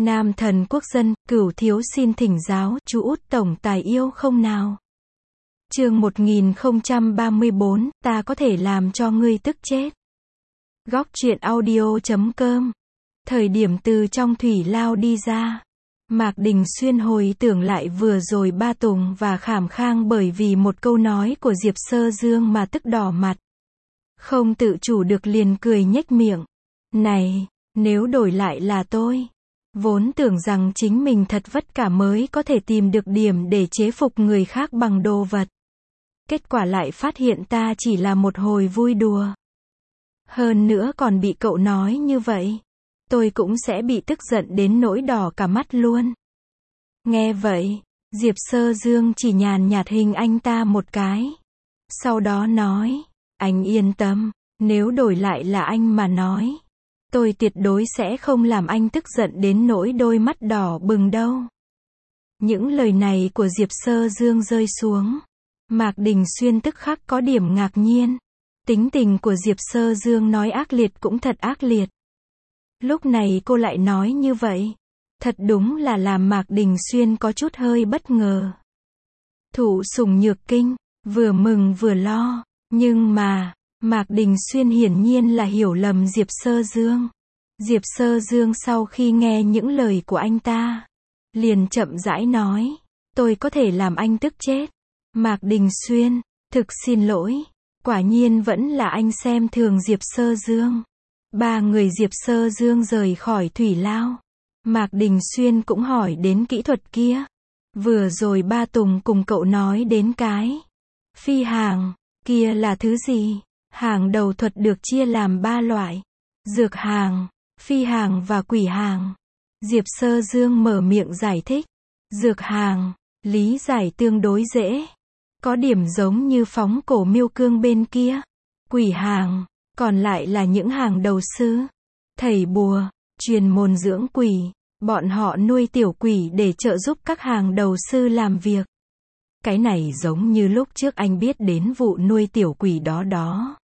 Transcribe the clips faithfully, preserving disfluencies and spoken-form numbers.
Nam thần quốc dân, cửu thiếu xin thỉnh giáo, chú út tổng tài yêu không nào? Chương một nghìn không trăm ba mươi bốn, ta có thể làm cho ngươi tức chết. Góc truyện audio chấm com. Thời điểm từ trong thủy lao đi ra, Mạc Đình Xuyên hồi tưởng lại vừa rồi Ba Tùng và Khảm Khang bởi vì một câu nói của Diệp Sơ Dương mà tức đỏ mặt. Không tự chủ được liền cười nhếch miệng. Này, nếu đổi lại là tôi, vốn tưởng rằng chính mình thật vất cả mới có thể tìm được điểm để chế phục người khác bằng đồ vật. Kết quả lại phát hiện ta chỉ là một hồi vui đùa. Hơn nữa còn bị cậu nói như vậy, tôi cũng sẽ bị tức giận đến nỗi đỏ cả mắt luôn. Nghe vậy, Diệp Sơ Dương chỉ nhàn nhạt hình anh ta một cái. Sau đó nói, anh yên tâm, nếu đổi lại là anh mà nói, tôi tuyệt đối sẽ không làm anh tức giận đến nỗi đôi mắt đỏ bừng đâu. Những lời này của Diệp Sơ Dương rơi xuống, Mạc Đình Xuyên tức khắc có điểm ngạc nhiên. Tính tình của Diệp Sơ Dương nói ác liệt cũng thật ác liệt. Lúc này cô lại nói như vậy, thật đúng là làm Mạc Đình Xuyên có chút hơi bất ngờ. Thụ sủng nhược kinh, vừa mừng vừa lo, nhưng mà, Mạc Đình Xuyên hiển nhiên là hiểu lầm Diệp Sơ Dương. Diệp Sơ Dương sau khi nghe những lời của anh ta, liền chậm rãi nói, tôi có thể làm anh tức chết. Mạc Đình Xuyên, thực xin lỗi, quả nhiên vẫn là anh xem thường Diệp Sơ Dương. Ba người Diệp Sơ Dương rời khỏi thủy lao. Mạc Đình Xuyên cũng hỏi đến kỹ thuật kia. Vừa rồi Ba Tùng cùng cậu nói đến cái phi hàng, kia là thứ gì? Hàng đầu thuật được chia làm ba loại: dược hàng, phi hàng và quỷ hàng. Diệp Sơ Dương mở miệng giải thích. Dược hàng, lý giải tương đối dễ, có điểm giống như phóng cổ miêu cương bên kia. Quỷ hàng, còn lại là những hàng đầu sư, thầy bùa, truyền môn dưỡng quỷ. Bọn họ nuôi tiểu quỷ để trợ giúp các hàng đầu sư làm việc. Cái này giống như lúc trước anh biết đến vụ nuôi tiểu quỷ đó đó.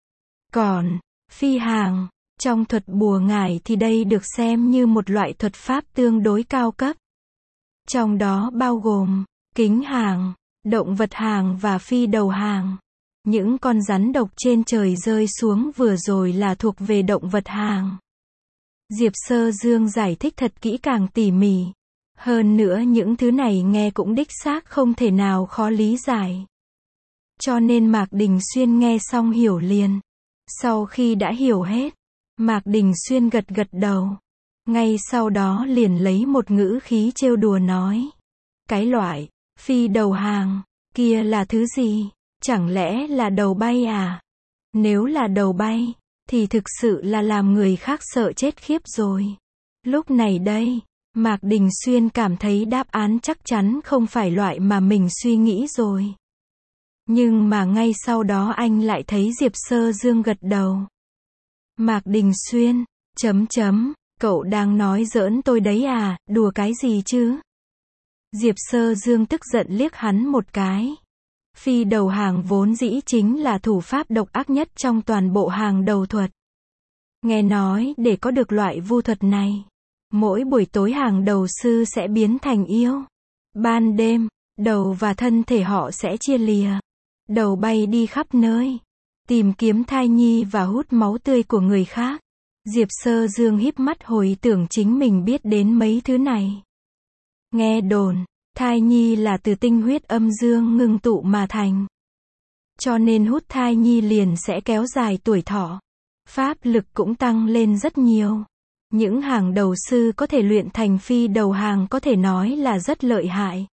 Còn, phi hàng, trong thuật bùa ngải thì đây được xem như một loại thuật pháp tương đối cao cấp. Trong đó bao gồm, kính hàng, động vật hàng và phi đầu hàng. Những con rắn độc trên trời rơi xuống vừa rồi là thuộc về động vật hàng. Diệp Sơ Dương giải thích thật kỹ càng tỉ mỉ. Hơn nữa những thứ này nghe cũng đích xác không thể nào khó lý giải. Cho nên Mạc Đình Xuyên nghe xong hiểu liền. Sau khi đã hiểu hết, Mạc Đình Xuyên gật gật đầu. Ngay sau đó liền lấy một ngữ khí trêu đùa nói. Cái loại phi đầu hàng, kia là thứ gì? Chẳng lẽ là đầu bay à? Nếu là đầu bay, thì thực sự là làm người khác sợ chết khiếp rồi. Lúc này đây, Mạc Đình Xuyên cảm thấy đáp án chắc chắn không phải loại mà mình suy nghĩ rồi. Nhưng mà ngay sau đó anh lại thấy Diệp Sơ Dương gật đầu. Mạc Đình Xuyên, chấm chấm, cậu đang nói giỡn tôi đấy à, đùa cái gì chứ? Diệp Sơ Dương tức giận liếc hắn một cái. Phi đầu hàng vốn dĩ chính là thủ pháp độc ác nhất trong toàn bộ hàng đầu thuật. Nghe nói để có được loại vu thuật này, mỗi buổi tối hàng đầu sư sẽ biến thành yêu. Ban đêm, đầu và thân thể họ sẽ chia lìa. Đầu bay đi khắp nơi, tìm kiếm thai nhi và hút máu tươi của người khác. Diệp Sơ Dương híp mắt hồi tưởng chính mình biết đến mấy thứ này. Nghe đồn, thai nhi là từ tinh huyết âm dương ngưng tụ mà thành. Cho nên hút thai nhi liền sẽ kéo dài tuổi thọ. Pháp lực cũng tăng lên rất nhiều. Những hàng đầu sư có thể luyện thành phi đầu hàng có thể nói là rất lợi hại.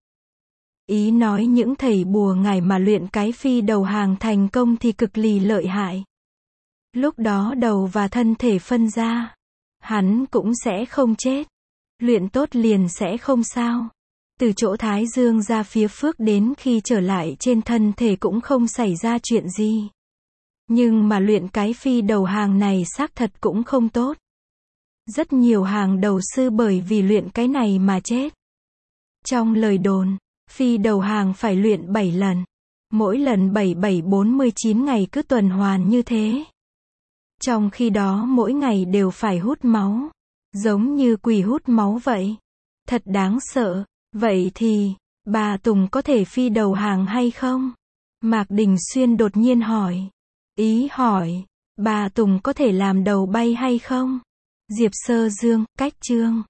Ý nói những thầy bùa ngải mà luyện cái phi đầu hàng thành công thì cực lì lợi hại. Lúc đó đầu và thân thể phân ra, hắn cũng sẽ không chết. Luyện tốt liền sẽ không sao. Từ chỗ Thái Dương ra phía Phước đến khi trở lại trên thân thể cũng không xảy ra chuyện gì. Nhưng mà luyện cái phi đầu hàng này xác thật cũng không tốt. Rất nhiều hàng đầu sư bởi vì luyện cái này mà chết. Trong lời đồn, phi đầu hàng phải luyện bảy lần. Mỗi lần bảy bảy bốn mươi chín ngày cứ tuần hoàn như thế. Trong khi đó mỗi ngày đều phải hút máu. Giống như quỷ hút máu vậy. Thật đáng sợ. Vậy thì, bà Tùng có thể phi đầu hàng hay không? Mạc Đình Xuyên đột nhiên hỏi. Ý hỏi, bà Tùng có thể làm đầu bay hay không? Diệp Sơ Dương, cách chương